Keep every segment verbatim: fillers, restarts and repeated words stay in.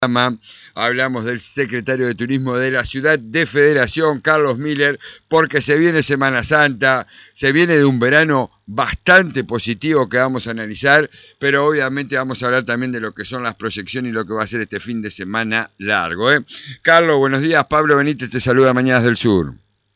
Hablamos del secretario de Turismo de la ciudad de Federación, Carlos Miller, porque se viene Semana Santa, se viene de un verano bastante positivo que vamos a analizar, pero obviamente vamos a hablar también de lo que son las proyecciones y lo que va a ser este fin de semana largo, ¿eh? Carlos, buenos días. Pablo Benítez te saluda, Mañanas del Sur.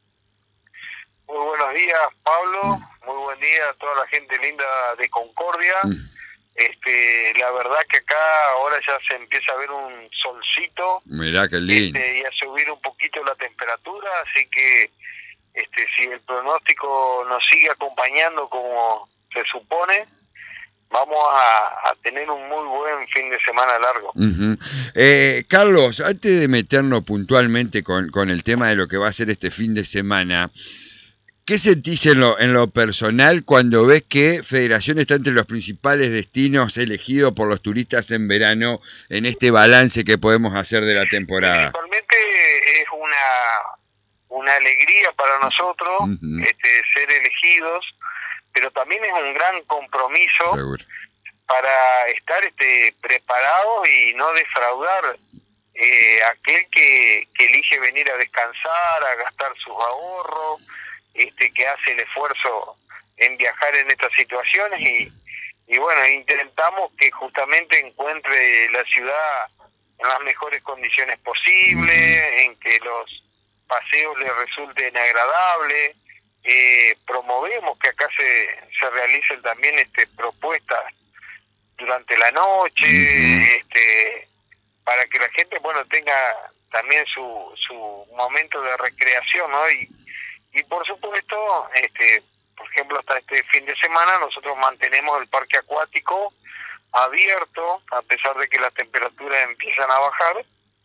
Muy buenos días, Pablo. Muy buen día a toda la gente linda de Concordia. Mm. Este, la verdad que acá ahora ya se empieza a ver un solcito. Mirá qué lindo. Este, y a subir un poquito la temperatura, así que este, si el pronóstico nos sigue acompañando como se supone, vamos a, a tener un muy buen fin de semana largo. Uh-huh. eh, Carlos, antes de meternos puntualmente con, con el tema de lo que va a ser este fin de semana, ¿qué sentís en lo, en lo personal cuando ves que Federación está entre los principales destinos elegidos por los turistas en verano en este balance que podemos hacer de la temporada? Principalmente es una, una alegría para nosotros uh-huh. este, ser elegidos, pero también es un gran compromiso Seguro. para estar este, preparados y no defraudar eh, a aquel que, que elige venir a descansar, a gastar sus ahorros, este que hace el esfuerzo en viajar en estas situaciones y, y bueno, intentamos que justamente encuentre la ciudad en las mejores condiciones posibles, en que los paseos le resulten agradables, eh, promovemos que acá se, se realicen también este propuestas durante la noche, uh-huh. este para que la gente bueno tenga también su, su momento de recreación, ¿no? Y, Y por supuesto, este, por ejemplo, hasta este fin de semana nosotros mantenemos el parque acuático abierto, a pesar de que las temperaturas empiezan a bajar,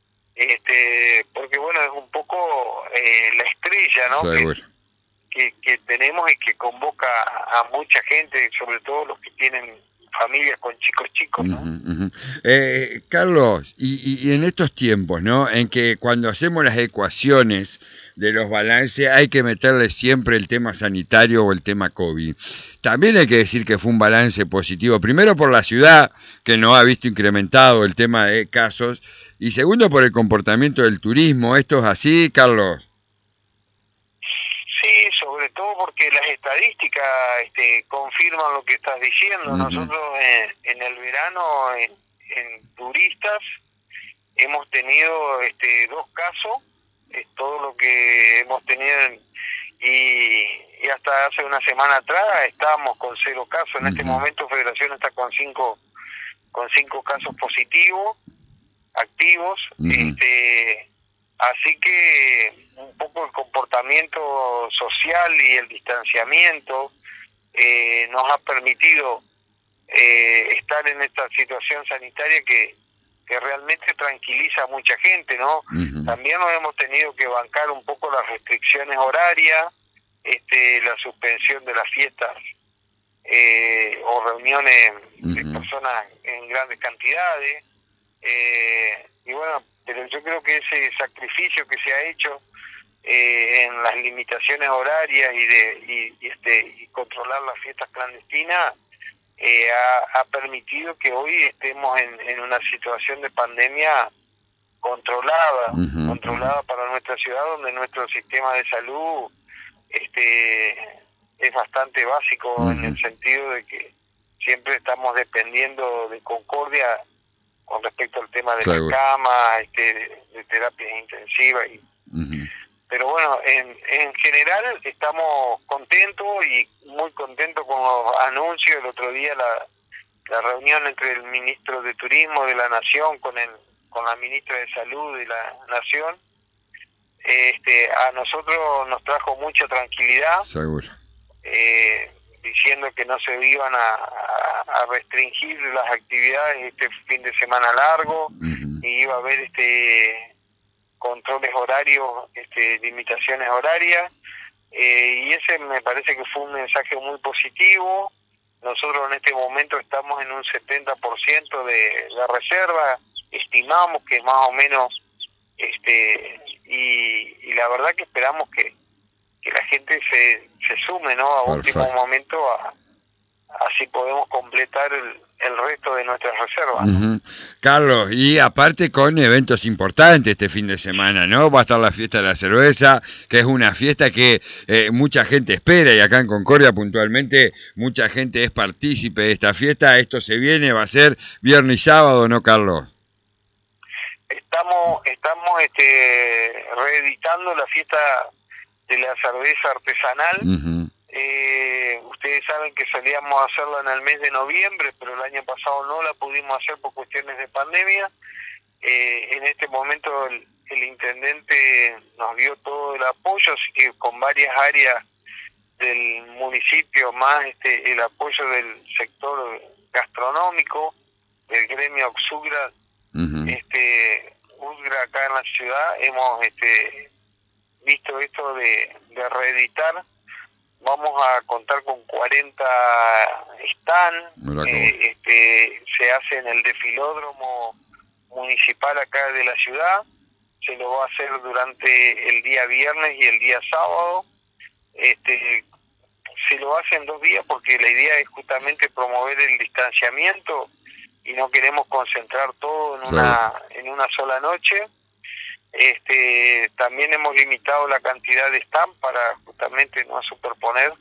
este, porque bueno, es un poco eh, la estrella, ¿no? Que, que, que tenemos y que convoca a mucha gente, sobre todo los que tienen familias con chicos chicos, ¿no? Uh-huh, uh-huh. Eh, Carlos, y, y en estos tiempos, ¿no? En que cuando hacemos las ecuaciones de los balances hay que meterle siempre el tema sanitario o el tema COVID. También hay que decir que fue un balance positivo, primero por la ciudad, que no ha visto incrementado el tema de casos, y segundo por el comportamiento del turismo. ¿Esto es así, Carlos? Sí, sobre todo porque las estadísticas este, confirman lo que estás diciendo. Uh-huh. Nosotros en, en el verano, en, en turistas, hemos tenido este, dos casos, es todo lo que hemos tenido, en, y, y hasta hace una semana atrás estábamos con cero casos. En uh-huh. este momento Federación está con cinco, con cinco casos positivos, activos, uh-huh. este así que un poco el comportamiento social y el distanciamiento eh, nos ha permitido eh, estar en esta situación sanitaria que, que realmente tranquiliza a mucha gente, ¿no? Uh-huh. También nos hemos tenido que bancar un poco las restricciones horarias, este, la suspensión de las fiestas eh, o reuniones uh-huh. de personas en grandes cantidades, eh, y bueno, pero yo creo que ese sacrificio que se ha hecho eh, en las limitaciones horarias y de y, y este y controlar las fiestas clandestinas eh, ha, ha permitido que hoy estemos en, en una situación de pandemia controlada, uh-huh. controlada para nuestra ciudad, donde nuestro sistema de salud este es bastante básico uh-huh. en el sentido de que siempre estamos dependiendo de Concordia con respecto al tema de Seguro. la cama, este, de, de terapias intensivas. Y, uh-huh. Pero bueno, en, en general estamos contentos y muy contentos con los anuncios. El otro día la, la reunión entre el ministro de Turismo de la Nación con el con la ministra de Salud de la Nación, este, a nosotros nos trajo mucha tranquilidad. Seguro. Eh, diciendo que no se iban a, a, a restringir las actividades este fin de semana largo, uh-huh. y iba a haber este controles horarios, este limitaciones horarias, eh, y ese me parece que fue un mensaje muy positivo. Nosotros en este momento estamos en un setenta por ciento de la reserva, estimamos que más o menos, este y, y la verdad que esperamos que que la gente se, se sume, ¿no? A último momento, a, así podemos completar el, el resto de nuestras reservas. Uh-huh. Carlos, y aparte con eventos importantes este fin de semana, ¿no? Va a estar la fiesta de la cerveza, que es una fiesta que eh, mucha gente espera, y acá en Concordia puntualmente mucha gente es partícipe de esta fiesta. Esto se viene, va a ser viernes y sábado, ¿no, Carlos? Estamos, estamos este, reeditando la fiesta de la cerveza artesanal. Uh-huh. Eh, ustedes saben que solíamos hacerla en el mes de noviembre, pero el año pasado no la pudimos hacer por cuestiones de pandemia. Eh, en este momento el, el intendente nos dio todo el apoyo, así que con varias áreas del municipio, más este, el apoyo del sector gastronómico, del gremio Oxugra, uh-huh. este, Udgra acá en la ciudad, hemos este, visto esto de, de reeditar. Vamos a contar con cuarenta stands, eh, este, se hace en el desfilódromo municipal acá de la ciudad, se lo va a hacer durante el día viernes y el día sábado. Este, se lo hace en dos días porque la idea es justamente promover el distanciamiento y no queremos concentrar todo en una, en una sola noche. Este, también hemos limitado la cantidad de stand para justamente no superponer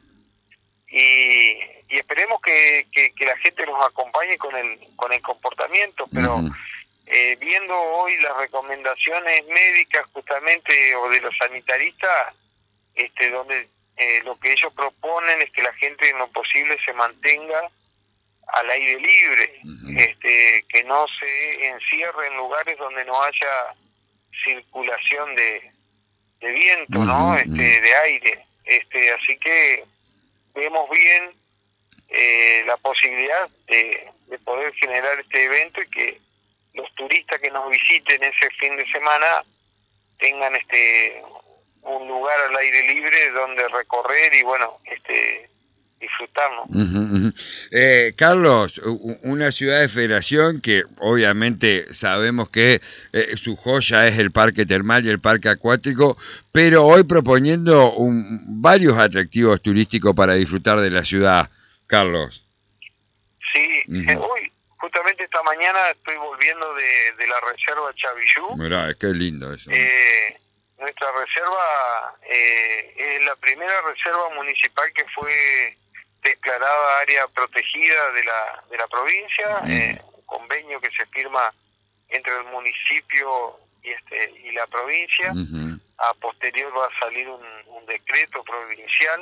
y, y esperemos que, que, que la gente nos acompañe con el con el comportamiento, pero uh-huh. eh, viendo hoy las recomendaciones médicas justamente o de los sanitaristas, este, donde eh, lo que ellos proponen es que la gente en lo posible se mantenga al aire libre, uh-huh. este, que no se encierre en lugares donde no haya circulación de, de viento, ¿no? Este, de aire. Este, así que vemos bien eh, la posibilidad de, de poder generar este evento y que los turistas que nos visiten ese fin de semana tengan este un lugar al aire libre donde recorrer y bueno, este disfrutarnos. Uh-huh, uh-huh. Eh, Carlos, una ciudad de federación que obviamente sabemos que eh, su joya es el parque termal y el parque acuático, pero hoy proponiendo un, varios atractivos turísticos para disfrutar de la ciudad, Carlos. Sí, uh-huh. eh, hoy, justamente esta mañana estoy volviendo de, de la reserva Chavillú. Mirá, es que lindo eso. Eh, nuestra reserva eh, es la primera reserva municipal que fue declarada área protegida de la de la provincia, uh-huh. eh, un convenio que se firma entre el municipio y este y la provincia. Uh-huh. A posterior va a salir un, un decreto provincial,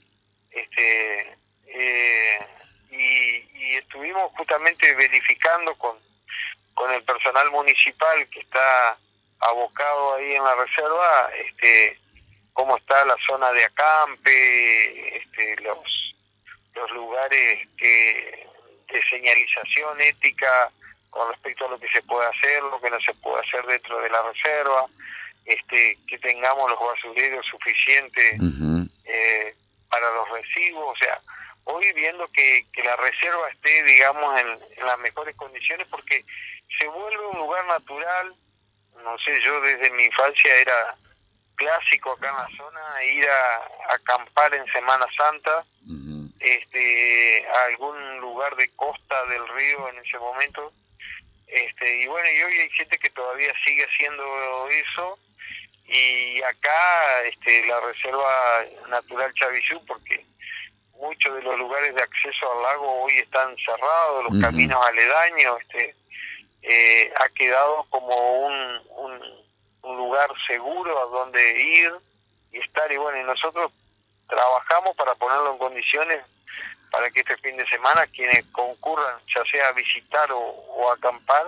este eh, y, y estuvimos justamente verificando con con el personal municipal que está abocado ahí en la reserva, este cómo está la zona de acampe, este los los lugares que de señalización ética con respecto a lo que se puede hacer, lo que no se puede hacer dentro de la reserva, este que tengamos los basureros suficientes uh-huh. eh, para los residuos, o sea, hoy viendo que, que la reserva esté, digamos, en, en las mejores condiciones, porque se vuelve un lugar natural. No sé, yo desde mi infancia era clásico acá en la zona ir a, a acampar en Semana Santa, uh-huh. este a algún lugar de costa del río en ese momento, este y bueno, y hoy hay gente que todavía sigue haciendo eso, y acá este la Reserva Natural Chavillú, porque muchos de los lugares de acceso al lago hoy están cerrados, los uh-huh. caminos aledaños, este eh, ha quedado como un, un un lugar seguro a donde ir y estar, y bueno, y nosotros trabajamos para ponerlo en condiciones para que este fin de semana quienes concurran, ya sea a visitar o, o a acampar,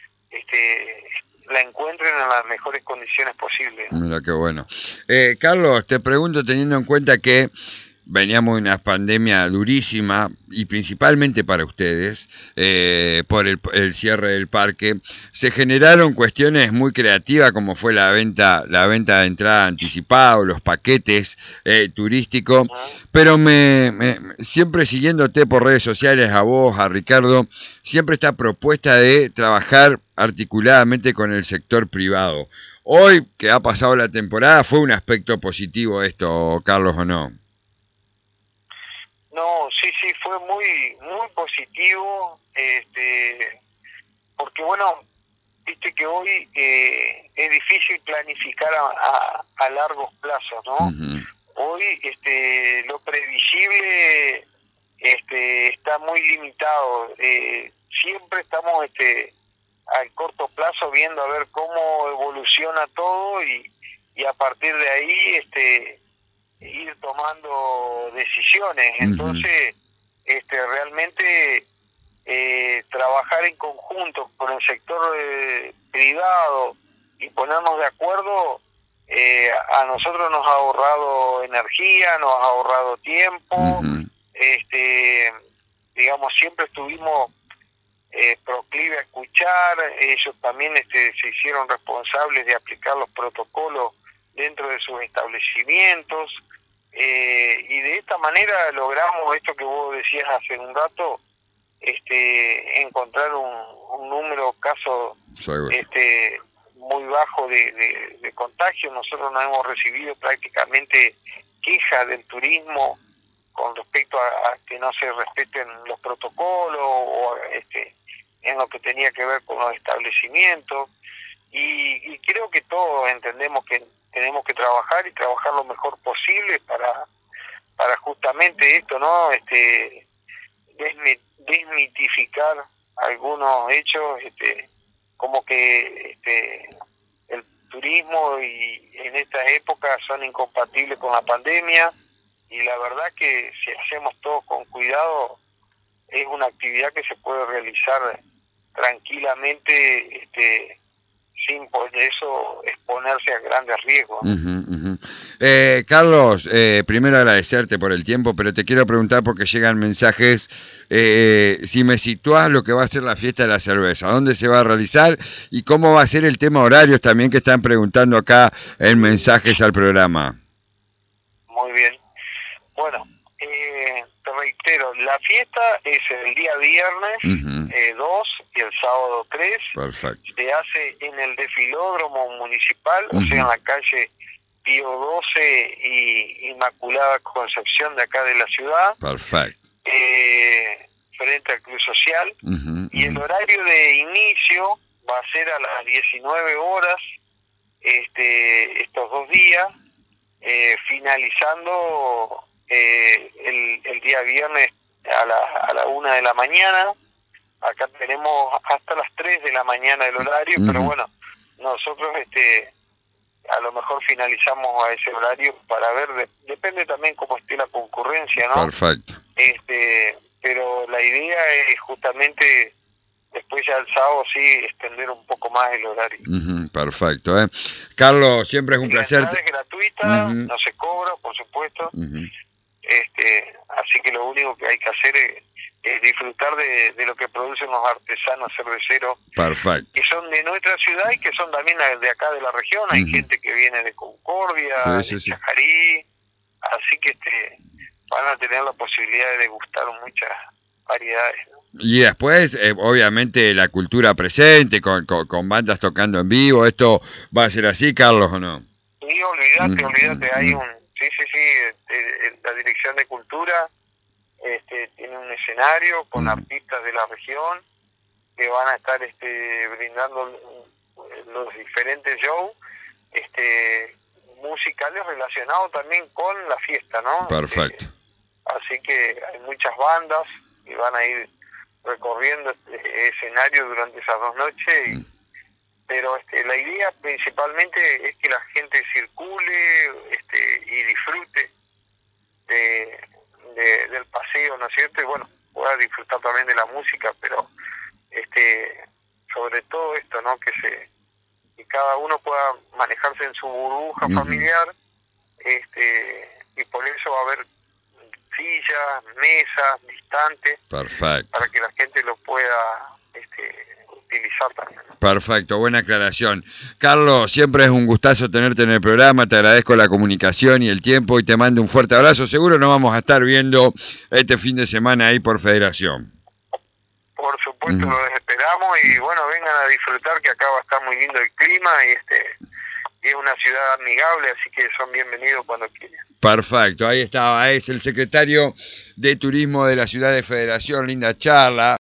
este la encuentren en las mejores condiciones posibles. Mira qué bueno. Eh, Carlos, te pregunto, teniendo en cuenta que veníamos de una pandemia durísima y principalmente para ustedes, eh, por el, el cierre del parque, se generaron cuestiones muy creativas como fue la venta la venta de entrada anticipada, los paquetes eh, turísticos, pero me, me siempre siguiéndote por redes sociales, a vos, a Ricardo, siempre esta propuesta de trabajar articuladamente con el sector privado. Hoy, que ha pasado la temporada, ¿fue un aspecto positivo esto, Carlos, o no? No, sí, sí, fue muy, muy positivo, este, porque bueno, viste que hoy eh, es difícil planificar a, a, a largos plazos, ¿no? Uh-huh. Hoy este, lo previsible este, está muy limitado. Eh, siempre estamos este, al corto plazo viendo a ver cómo evoluciona todo y, y a partir de ahí este, ir tomando decisiones. Uh-huh. Entonces, este, realmente eh, trabajar en conjunto con el sector eh, privado y ponernos de acuerdo, eh, a nosotros nos ha ahorrado energía, nos ha ahorrado tiempo. Uh-huh. este digamos, siempre estuvimos eh, proclive a escuchar. Ellos también este, se hicieron responsables de aplicar los protocolos dentro de sus establecimientos, eh, y de esta manera logramos esto que vos decías hace un rato, este encontrar un, un número caso este muy bajo de, de, de contagio. Nosotros no hemos recibido prácticamente quejas del turismo con respecto a, a que no se respeten los protocolos o este en lo que tenía que ver con los establecimientos, y, y creo que todos entendemos que tenemos que trabajar y trabajar lo mejor posible para para justamente esto, ¿no? Este desmitificar algunos hechos, este como que este el turismo y en esta época son incompatibles con la pandemia, y la verdad que si hacemos todo con cuidado es una actividad que se puede realizar tranquilamente, este sin por eso exponerse a grandes riesgos. Uh-huh, uh-huh. Eh, Carlos, eh, primero agradecerte por el tiempo, pero te quiero preguntar porque llegan mensajes, eh, si me situás lo que va a ser la fiesta de la cerveza, dónde se va a realizar y cómo va a ser el tema horarios también, que están preguntando acá en mensajes al programa. Muy bien. Bueno, eh, te reitero, la fiesta es el día viernes uh-huh. eh, dos y el sábado tres. Perfecto. Se hace en el desfilódromo municipal, uh-huh. o sea, en la calle Pío doce y Inmaculada Concepción de acá de la ciudad. Perfecto. Eh, frente al Club Social. Uh-huh, y uh-huh. el horario de inicio va a ser a las diecinueve horas, este, estos dos días, eh, finalizando eh, el, el día viernes a la, a la una de la mañana. Acá tenemos hasta las tres de la mañana el horario, uh-huh. pero bueno, nosotros este a lo mejor finalizamos a ese horario para ver, de, depende también cómo esté la concurrencia, ¿no? Perfecto. Este, pero la idea es justamente después ya el sábado sí extender un poco más el horario. Uh-huh, perfecto, ¿eh? Carlos, siempre es un la placer. La entrada es gratuita, uh-huh. no se cobra, por supuesto. Uh-huh. Este, así que lo único que hay que hacer es, es disfrutar de, de lo que producen los artesanos cerveceros. Perfecto. Que son de nuestra ciudad y que son también de acá de la región. Hay uh-huh. gente que viene de Concordia, sí, sí, de Chajarí, sí. así que este van a tener la posibilidad de degustar muchas variedades, ¿no? Y después, eh, obviamente, la cultura presente, con, con, con bandas tocando en vivo. ¿Esto va a ser así, Carlos, o no? Sí, olvídate, mm, olvídate. Mm, hay un, sí, sí, sí, este, la Dirección de Cultura este, tiene un escenario con mm. artistas de la región que van a estar este, brindando los diferentes shows este, musicales relacionados también con la fiesta, ¿no? Perfecto. Este, así que hay muchas bandas que van a ir recorriendo este escenario durante esas dos noches, y, mm. pero este, la idea principalmente es que la gente circule este, y disfrute de, de, del paseo, ¿no es cierto? Y bueno, pueda disfrutar también de la música, pero este sobre todo esto, ¿no? Que se que cada uno pueda manejarse en su burbuja mm. familiar, este y por eso va a haber sillas, mesas, distantes, perfecto, para que la gente lo pueda este, utilizar también, ¿no? Perfecto, buena aclaración. Carlos, siempre es un gustazo tenerte en el programa, te agradezco la comunicación y el tiempo y te mando un fuerte abrazo. Seguro nos vamos a estar viendo este fin de semana ahí por Federación. Por supuesto, uh-huh. los esperamos y bueno, vengan a disfrutar, que acá va a estar muy lindo el clima y este es una ciudad amigable, así que son bienvenidos cuando quieran. Perfecto, ahí estaba, es el secretario de Turismo de la ciudad de Federación, linda charla.